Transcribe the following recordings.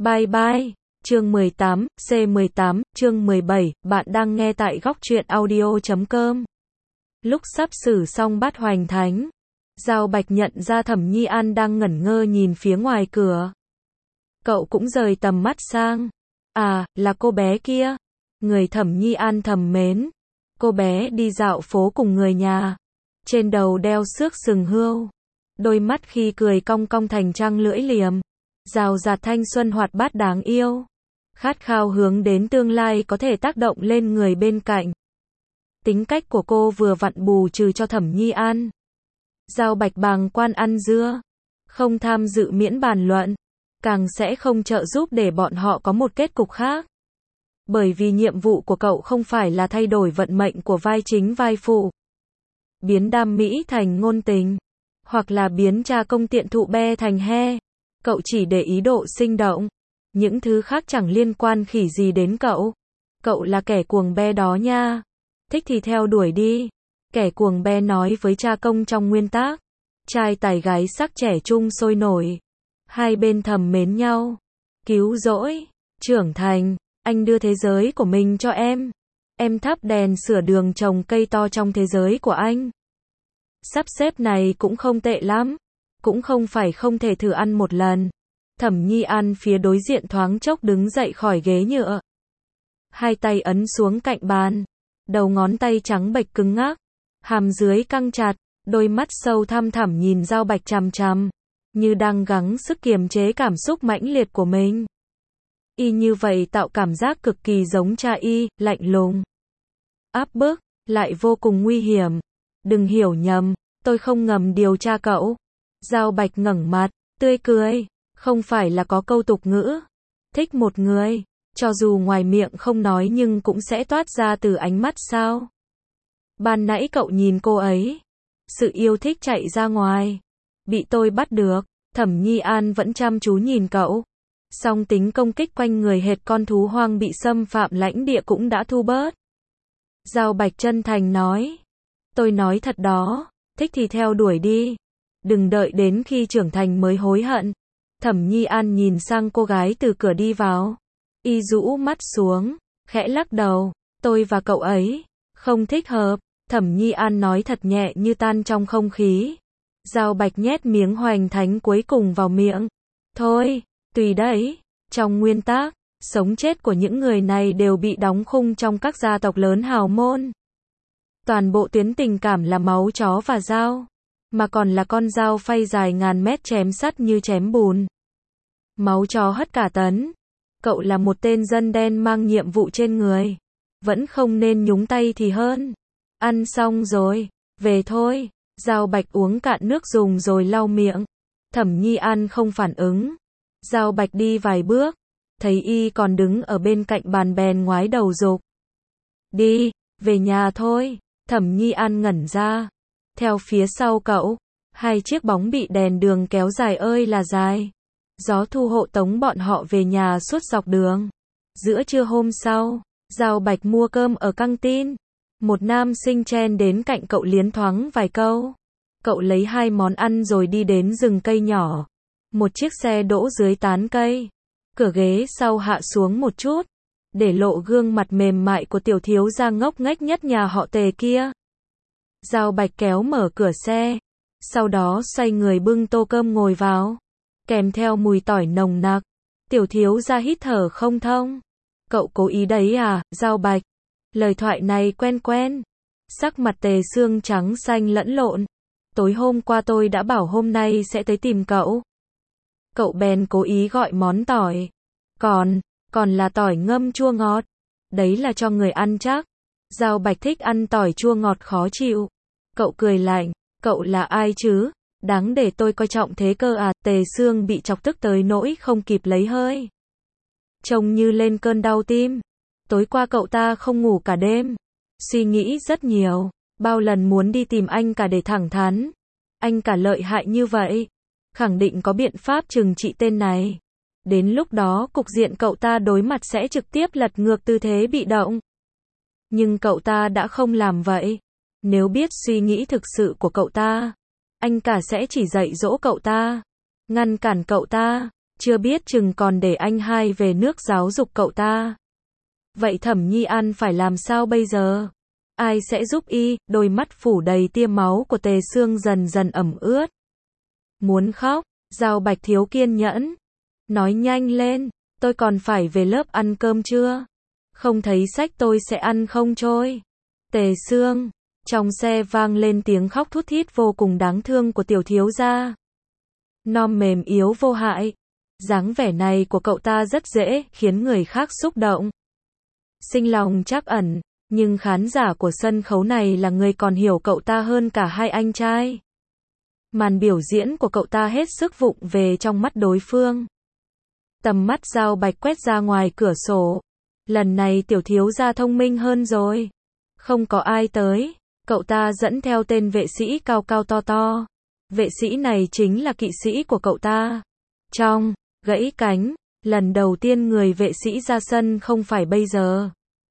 Bye bye. Chương 18, C18, chương 17, bạn đang nghe tại góc truyện audio.com. Lúc sắp xử xong bát hoành thánh, Giao Bạch nhận ra Thẩm Nhi An đang ngẩn ngơ nhìn phía ngoài cửa. Cậu cũng rời tầm mắt sang. À, là cô bé kia. Người Thẩm Nhi An thầm mến. Cô bé đi dạo phố cùng người nhà. Trên đầu đeo xước sừng hươu. Đôi mắt khi cười cong cong thành trăng lưỡi liềm. Rào rạt thanh xuân hoạt bát đáng yêu. Khát khao hướng đến tương lai có thể tác động lên người bên cạnh. Tính cách của cô vừa vặn bù trừ cho Thẩm Nhi An. Giao Bạch bàng quan ăn dưa. Không tham dự miễn bàn luận. Càng sẽ không trợ giúp để bọn họ có một kết cục khác. Bởi vì nhiệm vụ của cậu không phải là thay đổi vận mệnh của vai chính vai phụ. Biến đam mỹ thành ngôn tình. Hoặc là biến cha công tiện thụ be thành he. Cậu chỉ để ý độ sinh động. Những thứ khác chẳng liên quan khỉ gì đến cậu. Cậu là kẻ cuồng be đó nha. Thích thì theo đuổi đi. Kẻ cuồng be nói với cha công trong nguyên tác. Trai tài gái sắc trẻ trung sôi nổi. Hai bên thầm mến nhau. Cứu rỗi. Trưởng thành. Anh đưa thế giới của mình cho em. Em thắp đèn sửa đường trồng cây to trong thế giới của anh. Sắp xếp này cũng không tệ lắm. Cũng không phải không thể thử ăn một lần. Thẩm Nhi An phía đối diện thoáng chốc đứng dậy khỏi ghế nhựa. Hai tay ấn xuống cạnh bàn. Đầu ngón tay trắng bệch cứng ngắc. Hàm dưới căng chặt. Đôi mắt sâu thăm thẳm nhìn Giao Bạch chằm chằm. Như đang gắng sức kiềm chế cảm xúc mãnh liệt của mình. Y như vậy tạo cảm giác cực kỳ giống cha y, lạnh lùng. Áp bức, lại vô cùng nguy hiểm. Đừng hiểu nhầm, tôi không ngầm điều tra cậu. Giao Bạch ngẩng mặt, tươi cười. Không phải là có câu tục ngữ. Thích một người, cho dù ngoài miệng không nói nhưng cũng sẽ toát ra từ ánh mắt sao. Ban nãy cậu nhìn cô ấy. Sự yêu thích chạy ra ngoài. Bị tôi bắt được. Thẩm Nhi An vẫn chăm chú nhìn cậu. Song tính công kích quanh người hệt con thú hoang bị xâm phạm lãnh địa cũng đã thu bớt. Giao Bạch chân thành nói. Tôi nói thật đó. Thích thì theo đuổi đi. Đừng đợi đến khi trưởng thành mới hối hận. Thẩm Nhi An nhìn sang cô gái từ cửa đi vào. Y rũ mắt xuống. Khẽ lắc đầu. Tôi và cậu ấy. Không thích hợp. Thẩm Nhi An nói thật nhẹ như tan trong không khí. Giao Bạch nhét miếng hoành thánh cuối cùng vào miệng. Thôi, tùy đấy. Trong nguyên tác, sống chết của những người này đều bị đóng khung trong các gia tộc lớn hào môn. Toàn bộ tuyến tình cảm là máu chó và dao. Mà còn là con dao phay dài ngàn mét chém sắt như chém bùn. Máu chó hất cả tấn. Cậu là một tên dân đen mang nhiệm vụ trên người. Vẫn không nên nhúng tay thì hơn. Ăn xong rồi, về thôi. Giao Bạch uống cạn nước dùng rồi lau miệng. Thẩm Nhi An không phản ứng. Giao Bạch đi vài bước. Thấy y còn đứng ở bên cạnh bàn bèn ngoái đầu rục. Đi, về nhà thôi. Thẩm Nhi An ngẩn ra. Theo phía sau cậu, hai chiếc bóng bị đèn đường kéo dài ơi là dài. Gió thu hộ tống bọn họ về nhà suốt dọc đường. Giữa trưa hôm sau, Giao Bạch mua cơm ở căng tin. Một nam sinh chen đến cạnh cậu liến thoáng vài câu. Cậu lấy 2 món ăn rồi đi đến rừng cây nhỏ. Một chiếc xe đỗ dưới tán cây. Cửa ghế sau hạ xuống một chút. Để lộ gương mặt mềm mại của tiểu thiếu gia ngốc nghếch nhất nhà họ Tề kia. Giao Bạch kéo mở cửa xe. Sau đó xoay người bưng tô cơm ngồi vào. Kèm theo mùi tỏi nồng nặc. Tiểu thiếu gia hít thở không thông. Cậu cố ý đấy à, Giao Bạch? Lời thoại này quen quen. Sắc mặt Tề xương trắng xanh lẫn lộn. Tối hôm qua tôi đã bảo hôm nay sẽ tới tìm cậu. Cậu bèn cố ý gọi món tỏi. Còn là tỏi ngâm chua ngọt. Đấy là cho người ăn chắc. Giao Bạch thích ăn tỏi chua ngọt khó chịu. Cậu cười lạnh. Cậu là ai chứ? Đáng để tôi coi trọng thế cơ à? Tề xương bị chọc tức tới nỗi không kịp lấy hơi. Trông như lên cơn đau tim. Tối qua cậu ta không ngủ cả đêm. Suy nghĩ rất nhiều. Bao lần muốn đi tìm anh cả để thẳng thắn. Anh cả lợi hại như vậy. Khẳng định có biện pháp trừng trị tên này. Đến lúc đó cục diện cậu ta đối mặt sẽ trực tiếp lật ngược tư thế bị động. Nhưng cậu ta đã không làm vậy. Nếu biết suy nghĩ thực sự của cậu ta, anh cả sẽ chỉ dạy dỗ cậu ta. Ngăn cản cậu ta. chưa biết chừng còn để anh hai về nước giáo dục cậu ta. Vậy Thẩm Nhi An phải làm sao bây giờ? Ai sẽ giúp y? Đôi mắt phủ đầy tia máu của Tề Sương dần dần ẩm ướt. Muốn khóc, Giao Bạch thiếu kiên nhẫn. Nói nhanh lên, tôi còn phải về lớp ăn cơm chưa? Không thấy sách tôi sẽ ăn không trôi. Tề Sương, trong xe vang lên tiếng khóc thút thít vô cùng đáng thương của tiểu thiếu gia. Non mềm yếu vô hại. Dáng vẻ này của cậu ta rất dễ khiến người khác xúc động. Sinh lòng trắc ẩn, nhưng khán giả của sân khấu này là người còn hiểu cậu ta hơn cả hai anh trai. Màn biểu diễn của cậu ta hết sức vụng về trong mắt đối phương. Tầm mắt Giao Bạch quét ra ngoài cửa sổ. Lần này tiểu thiếu gia thông minh hơn rồi. Không có ai tới, cậu ta dẫn theo tên vệ sĩ cao cao to to. Vệ sĩ này chính là kỵ sĩ của cậu ta. Trong gãy cánh, lần đầu tiên người vệ sĩ ra sân không phải bây giờ,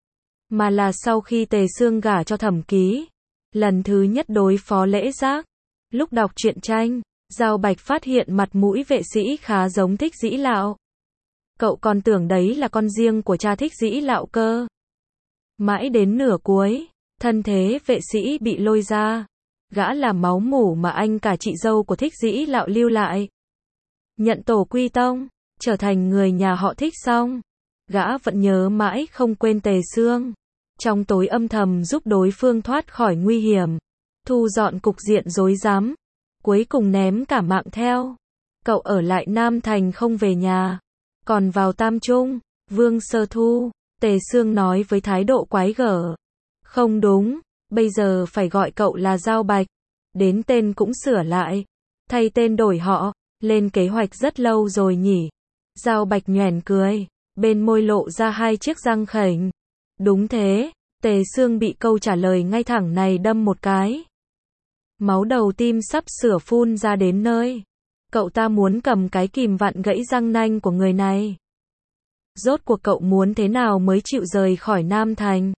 mà là sau khi Tề Sương gả cho Thẩm Ký. Lần thứ nhất đối phó Lễ Giác. Lúc đọc truyện tranh, Giao Bạch phát hiện mặt mũi vệ sĩ khá giống Thích Dĩ Lạo. Cậu còn tưởng đấy là con riêng của cha Thích Dĩ Lạo cơ. Mãi đến nửa cuối, thân thế vệ sĩ bị lôi ra. Gã là máu mủ mà anh cả chị dâu của Thích Dĩ Lạo lưu lại. Nhận tổ quy tông, trở thành người nhà họ Thích xong, gã vẫn nhớ mãi không quên Tề Sương. Trong tối âm thầm giúp đối phương thoát khỏi nguy hiểm, thu dọn cục diện rối rắm, cuối cùng ném cả mạng theo. Cậu ở lại Nam Thành không về nhà, còn vào Tam Trung. Vương Sơ Thu, Tề Sương nói với thái độ quái gở. Không đúng, bây giờ phải gọi cậu là Giao Bạch. Đến tên cũng sửa lại, thay tên đổi họ, lên kế hoạch rất lâu rồi nhỉ. Giao Bạch nhoẻn cười, bên môi lộ ra hai chiếc răng khểnh. Đúng thế. Tề Sương bị câu trả lời ngay thẳng này đâm một cái. Máu đầu tim sắp sửa phun ra đến nơi. Cậu ta muốn cầm cái kìm vặn gãy răng nanh của người này. Rốt cuộc cậu muốn thế nào mới chịu rời khỏi Nam Thành?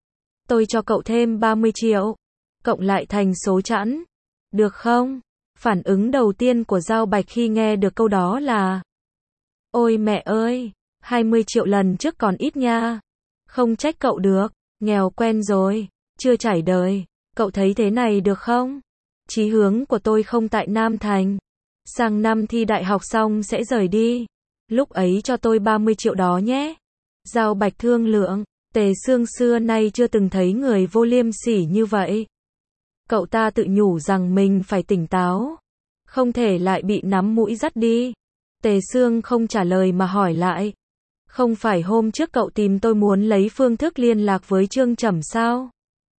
Tôi cho cậu thêm 30 triệu. Cộng lại thành số chẵn. Được không? Phản ứng đầu tiên của Giao Bạch khi nghe được câu đó là: ôi mẹ ơi, 20 triệu lần trước còn ít nha. Không trách cậu được, nghèo quen rồi, chưa trải đời. Cậu thấy thế này được không? Chí hướng của tôi không tại Nam Thành. Sang năm thi đại học xong sẽ rời đi. Lúc ấy cho tôi 30 triệu đó nhé. Giao Bạch thương lượng. Tề Sương xưa nay chưa từng thấy người vô liêm sỉ như vậy. Cậu ta tự nhủ rằng mình phải tỉnh táo, không thể lại bị nắm mũi dắt đi. Tề Sương không trả lời mà hỏi lại. Không phải hôm trước cậu tìm tôi muốn lấy phương thức liên lạc với Trương Trầm sao?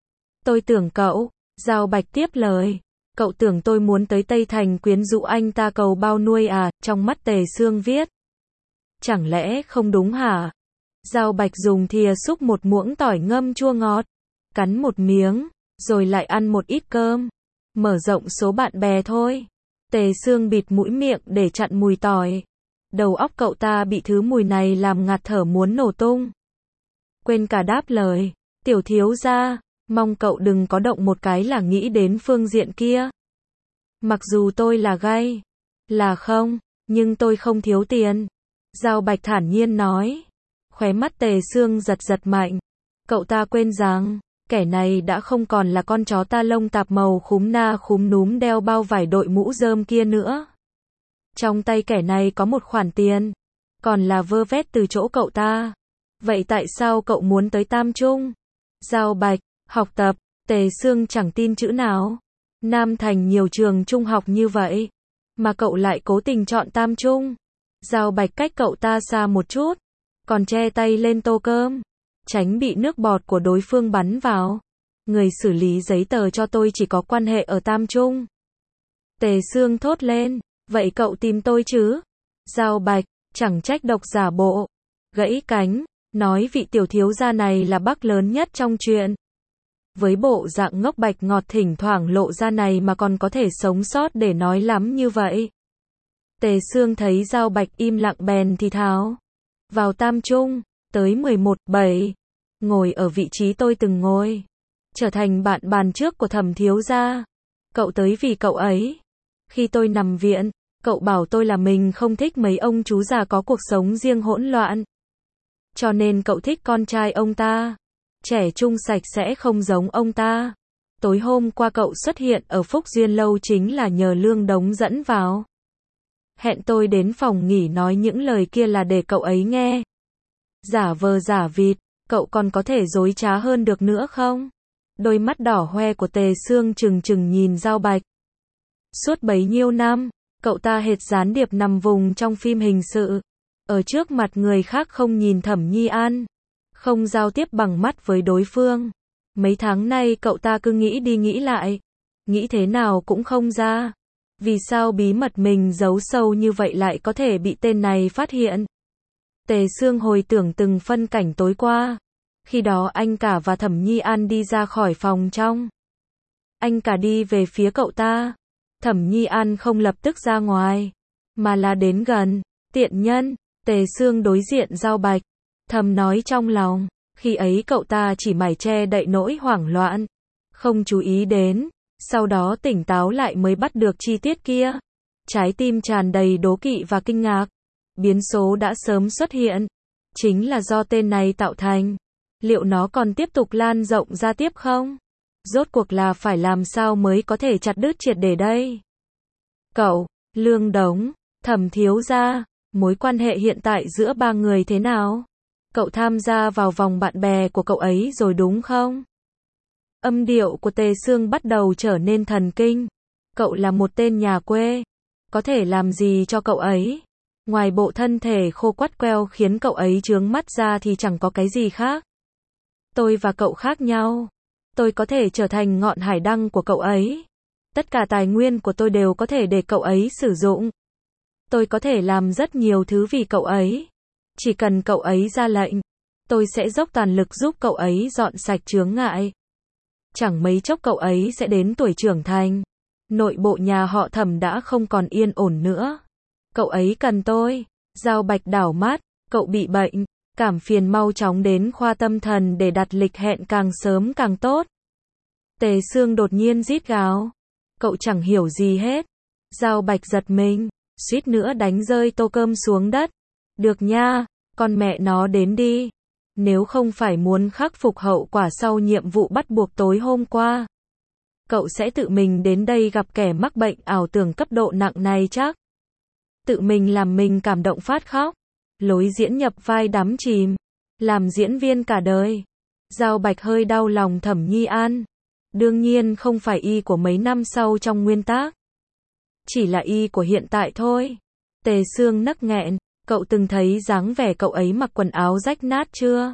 Tôi tưởng cậu, Giao Bạch tiếp lời. Cậu tưởng tôi muốn tới Tây Thành quyến rũ anh ta cầu bao nuôi à? Trong mắt Tề Sương viết. Chẳng lẽ không đúng hả? Giao Bạch dùng thìa xúc một muỗng tỏi ngâm chua ngọt, cắn một miếng, rồi lại ăn một ít cơm. Mở rộng số bạn bè thôi. Tề Sương bịt mũi miệng để chặn mùi tỏi. Đầu óc cậu ta bị thứ mùi này làm ngạt thở muốn nổ tung. Quên cả đáp lời. Tiểu thiếu gia, mong cậu đừng có động một cái là nghĩ đến phương diện kia. Mặc dù tôi là gay, là không, nhưng tôi không thiếu tiền. Giao Bạch thản nhiên nói. Khóe mắt Tề Sương giật giật mạnh. Cậu ta quên rằng, kẻ này đã không còn là con chó ta lông tạp màu khúm na khúm núm đeo bao vải đội mũ rơm kia nữa. Trong tay kẻ này có một khoản tiền, còn là vơ vét từ chỗ cậu ta. Vậy tại sao cậu muốn tới Tam Trung? Giao Bạch, học tập. Tề Sương chẳng tin chữ nào. Nam Thành nhiều trường trung học như vậy, mà cậu lại cố tình chọn Tam Trung. Giao Bạch cách cậu ta xa một chút, còn che tay lên tô cơm, tránh bị nước bọt của đối phương bắn vào. Người xử lý giấy tờ cho tôi chỉ có quan hệ ở Tam Trung. Tề Sương thốt lên. Vậy cậu tìm tôi chứ? Giao Bạch, chẳng trách độc giả bộ. Gãy cánh, nói vị tiểu thiếu gia này là bác lớn nhất trong chuyện. Với bộ dạng ngốc bạch ngọt thỉnh thoảng lộ ra này mà còn có thể sống sót để nói lắm như vậy. Tề Sương thấy Giao Bạch im lặng bèn thì thào. Vào Tam Trung, tới 11/7. Ngồi ở vị trí tôi từng ngồi. Trở thành bạn bàn trước của Thẩm thiếu gia. Cậu tới vì cậu ấy. Khi tôi nằm viện, Cậu bảo tôi là mình không thích mấy ông chú già có cuộc sống riêng hỗn loạn. Cho nên cậu thích con trai ông ta. Trẻ trung sạch sẽ không giống ông ta. Tối hôm qua cậu xuất hiện ở Phúc Duyên Lâu chính là nhờ Lương Đống dẫn vào. Hẹn tôi đến phòng nghỉ nói những lời kia là để cậu ấy nghe. Giả vờ giả vịt, cậu còn có thể dối trá hơn được nữa không? Đôi mắt đỏ hoe của Tề Sương trừng trừng nhìn Giao Bạch. Suốt bấy nhiêu năm, cậu ta hệt gián điệp nằm vùng trong phim hình sự. Ở trước mặt người khác không nhìn Thẩm Nhi An. Không giao tiếp bằng mắt với đối phương. Mấy tháng nay cậu ta cứ nghĩ đi nghĩ lại. Nghĩ thế nào cũng không ra. Vì sao bí mật mình giấu sâu như vậy lại có thể bị tên này phát hiện? Tề Sương hồi tưởng từng phân cảnh tối qua. Khi đó anh cả và Thẩm Nhi An đi ra khỏi phòng trong. Anh cả đi về phía cậu ta. Thẩm Nhi An không lập tức ra ngoài, mà là đến gần. Tiện nhân. Tề Sương đối diện Giao Bạch, thầm nói trong lòng. Khi ấy cậu ta chỉ mải che đậy nỗi hoảng loạn, không chú ý đến. Sau đó tỉnh táo lại mới bắt được chi tiết kia. Trái tim tràn đầy đố kỵ và kinh ngạc. Biến số đã sớm xuất hiện. Chính là do tên này tạo thành. Liệu nó còn tiếp tục lan rộng ra tiếp không? Rốt cuộc là phải làm sao mới có thể chặt đứt triệt để đây? Cậu, Lương Đống, Thẩm thiếu gia, mối quan hệ hiện tại giữa ba người thế nào? Cậu tham gia vào vòng bạn bè của cậu ấy rồi đúng không? Âm điệu của Tề Sương bắt đầu trở nên thần kinh. Cậu là một tên nhà quê. Có thể làm gì cho cậu ấy? Ngoài bộ thân thể khô quắt queo khiến cậu ấy chướng mắt ra thì chẳng có cái gì khác. Tôi và cậu khác nhau. Tôi có thể trở thành ngọn hải đăng của cậu ấy. Tất cả tài nguyên của tôi đều có thể để cậu ấy sử dụng. Tôi có thể làm rất nhiều thứ vì cậu ấy. Chỉ cần cậu ấy ra lệnh, tôi sẽ dốc toàn lực giúp cậu ấy dọn sạch chướng ngại. Chẳng mấy chốc cậu ấy sẽ đến tuổi trưởng thành. Nội bộ nhà họ Thẩm đã không còn yên ổn nữa. Cậu ấy cần tôi. Giao Bạch đảo mắt, cậu bị bệnh, cảm phiền mau chóng đến khoa tâm thần để đặt lịch hẹn càng sớm càng tốt. Tề Sương đột nhiên rít gào. Cậu chẳng hiểu gì hết. Giao Bạch giật mình, suýt nữa đánh rơi tô cơm xuống đất. Được nha, con mẹ nó đến đi. Nếu không phải muốn khắc phục hậu quả sau nhiệm vụ bắt buộc tối hôm qua, cậu sẽ tự mình đến đây gặp kẻ mắc bệnh ảo tưởng cấp độ nặng này chắc. Tự mình làm mình cảm động phát khóc. Lối diễn nhập vai đắm chìm. Làm diễn viên cả đời. Giao Bạch hơi đau lòng Thẩm Nhi An. Đương nhiên không phải y của mấy năm sau trong nguyên tác. Chỉ là y của hiện tại thôi. Tề Sương nấc nghẹn. Cậu từng thấy dáng vẻ cậu ấy mặc quần áo rách nát chưa?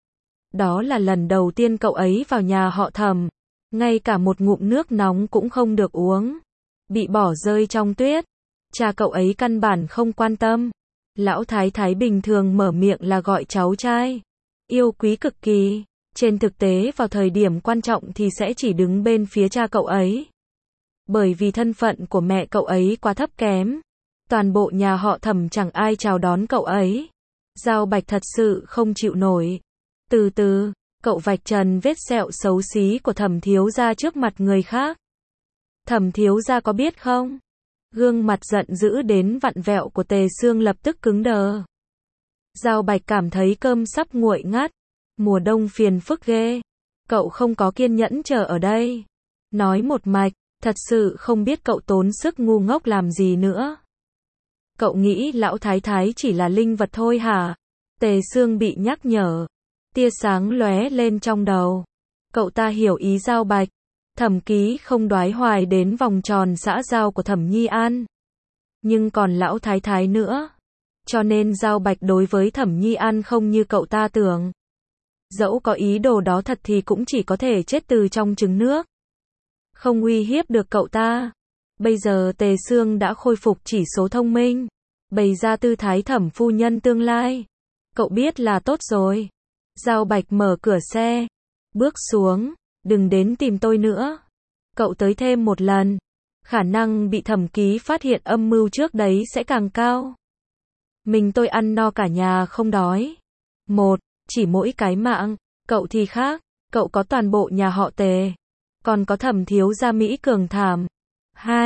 Đó là lần đầu tiên cậu ấy vào nhà họ Thẩm. Ngay cả một ngụm nước nóng cũng không được uống. Bị bỏ rơi trong tuyết. Cha cậu ấy căn bản không quan tâm. Lão thái thái bình thường mở miệng là gọi cháu trai. Yêu quý cực kỳ. Trên thực tế vào thời điểm quan trọng thì sẽ chỉ đứng bên phía cha cậu ấy. Bởi vì thân phận của mẹ cậu ấy quá thấp kém. Toàn bộ nhà họ Thẩm chẳng ai chào đón cậu ấy. Giao Bạch thật sự không chịu nổi. Từ từ, cậu vạch trần vết sẹo xấu xí của Thẩm thiếu gia trước mặt người khác. Thẩm thiếu gia có biết không? Gương mặt giận dữ đến vặn vẹo của Tề Sương lập tức cứng đờ. Giao Bạch cảm thấy cơm sắp nguội ngắt. Mùa đông phiền phức ghê. Cậu không có kiên nhẫn chờ ở đây. Nói một mạch, thật sự không biết cậu tốn sức ngu ngốc làm gì nữa. Cậu nghĩ lão thái thái chỉ là linh vật thôi hả? Tề Sương bị nhắc nhở. Tia sáng lóe lên trong đầu. Cậu ta hiểu ý Giao Bạch. Thẩm Ký không đoái hoài đến vòng tròn xã giao của Thẩm Nhi An. Nhưng còn lão thái thái nữa. Cho nên Giao Bạch đối với Thẩm Nhi An không như cậu ta tưởng. Dẫu có ý đồ đó thật thì cũng chỉ có thể chết từ trong trứng nước. Không uy hiếp được cậu ta. Bây giờ Tề Sương đã khôi phục chỉ số thông minh. Bày ra tư thái Thẩm phu nhân tương lai. Cậu biết là tốt rồi. Giao Bạch mở cửa xe. Bước xuống. Đừng đến tìm tôi nữa. Cậu tới thêm một lần. Khả năng bị Thẩm Ký phát hiện âm mưu trước đấy sẽ càng cao. Mình tôi ăn no cả nhà không đói. Một, chỉ mỗi cái mạng. Cậu thì khác. Cậu có toàn bộ nhà họ Tề. Còn có Thẩm thiếu gia Mỹ cường thảm. Hai,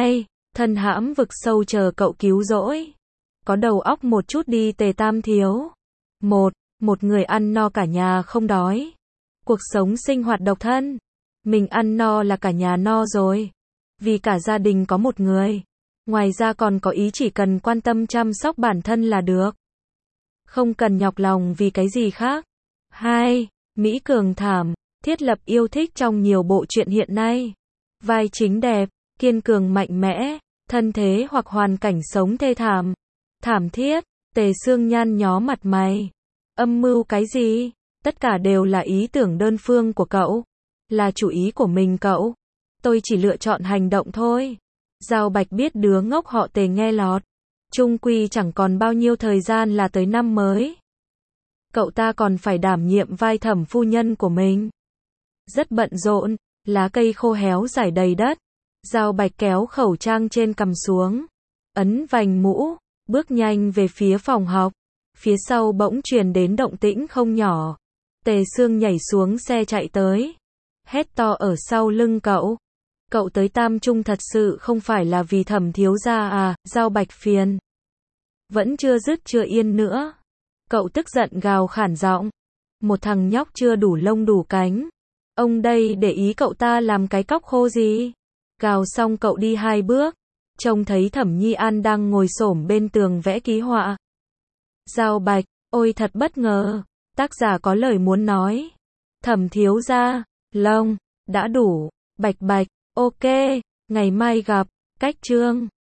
thân hãm vực sâu chờ cậu cứu rỗi. Có đầu óc một chút đi Tề Tam Thiếu. Một người ăn no cả nhà không đói. Cuộc sống sinh hoạt độc thân. Mình ăn no là cả nhà no rồi. Vì cả gia đình có một người. Ngoài ra còn có ý chỉ cần quan tâm chăm sóc bản thân là được. Không cần nhọc lòng vì cái gì khác. 2. Mỹ Cường thảm, thiết lập yêu thích trong nhiều bộ truyện hiện nay. Vai chính đẹp, kiên cường mạnh mẽ, thân thế hoặc hoàn cảnh sống thê thảm, thảm thiết, Tề Sương nhăn nhó mặt mày. Âm mưu cái gì? Tất cả đều là ý tưởng đơn phương của cậu. Là chủ ý của mình cậu. Tôi chỉ lựa chọn hành động thôi. Giao Bạch biết đứa ngốc họ Tề nghe lọt. Chung quy chẳng còn bao nhiêu thời gian là tới năm mới. Cậu ta còn phải đảm nhiệm vai thẩm phu nhân của mình. Rất bận rộn, lá cây khô héo rải đầy đất. Giao Bạch kéo khẩu trang trên cằm xuống. Ấn vành mũ, bước nhanh về phía phòng học. Phía sau bỗng truyền đến động tĩnh không nhỏ. Tề Sương nhảy xuống xe chạy tới. Hét to ở sau lưng cậu. Cậu tới Tam Trung thật sự không phải là vì Thẩm thiếu gia à? Giao Bạch phiền. Vẫn chưa dứt chưa yên nữa. Cậu tức giận gào khản giọng. Một thằng nhóc chưa đủ lông đủ cánh. Ông đây để ý cậu ta làm cái cóc khô gì? Gào xong cậu đi 2 bước. Trông thấy Thẩm Nhi An đang ngồi xổm bên tường vẽ ký họa. Giao Bạch, ôi thật bất ngờ. Tác giả có lời muốn nói. Thẩm thiếu gia, lông, đã đủ. Bạch Bạch, ok, ngày mai gặp. Cách chương.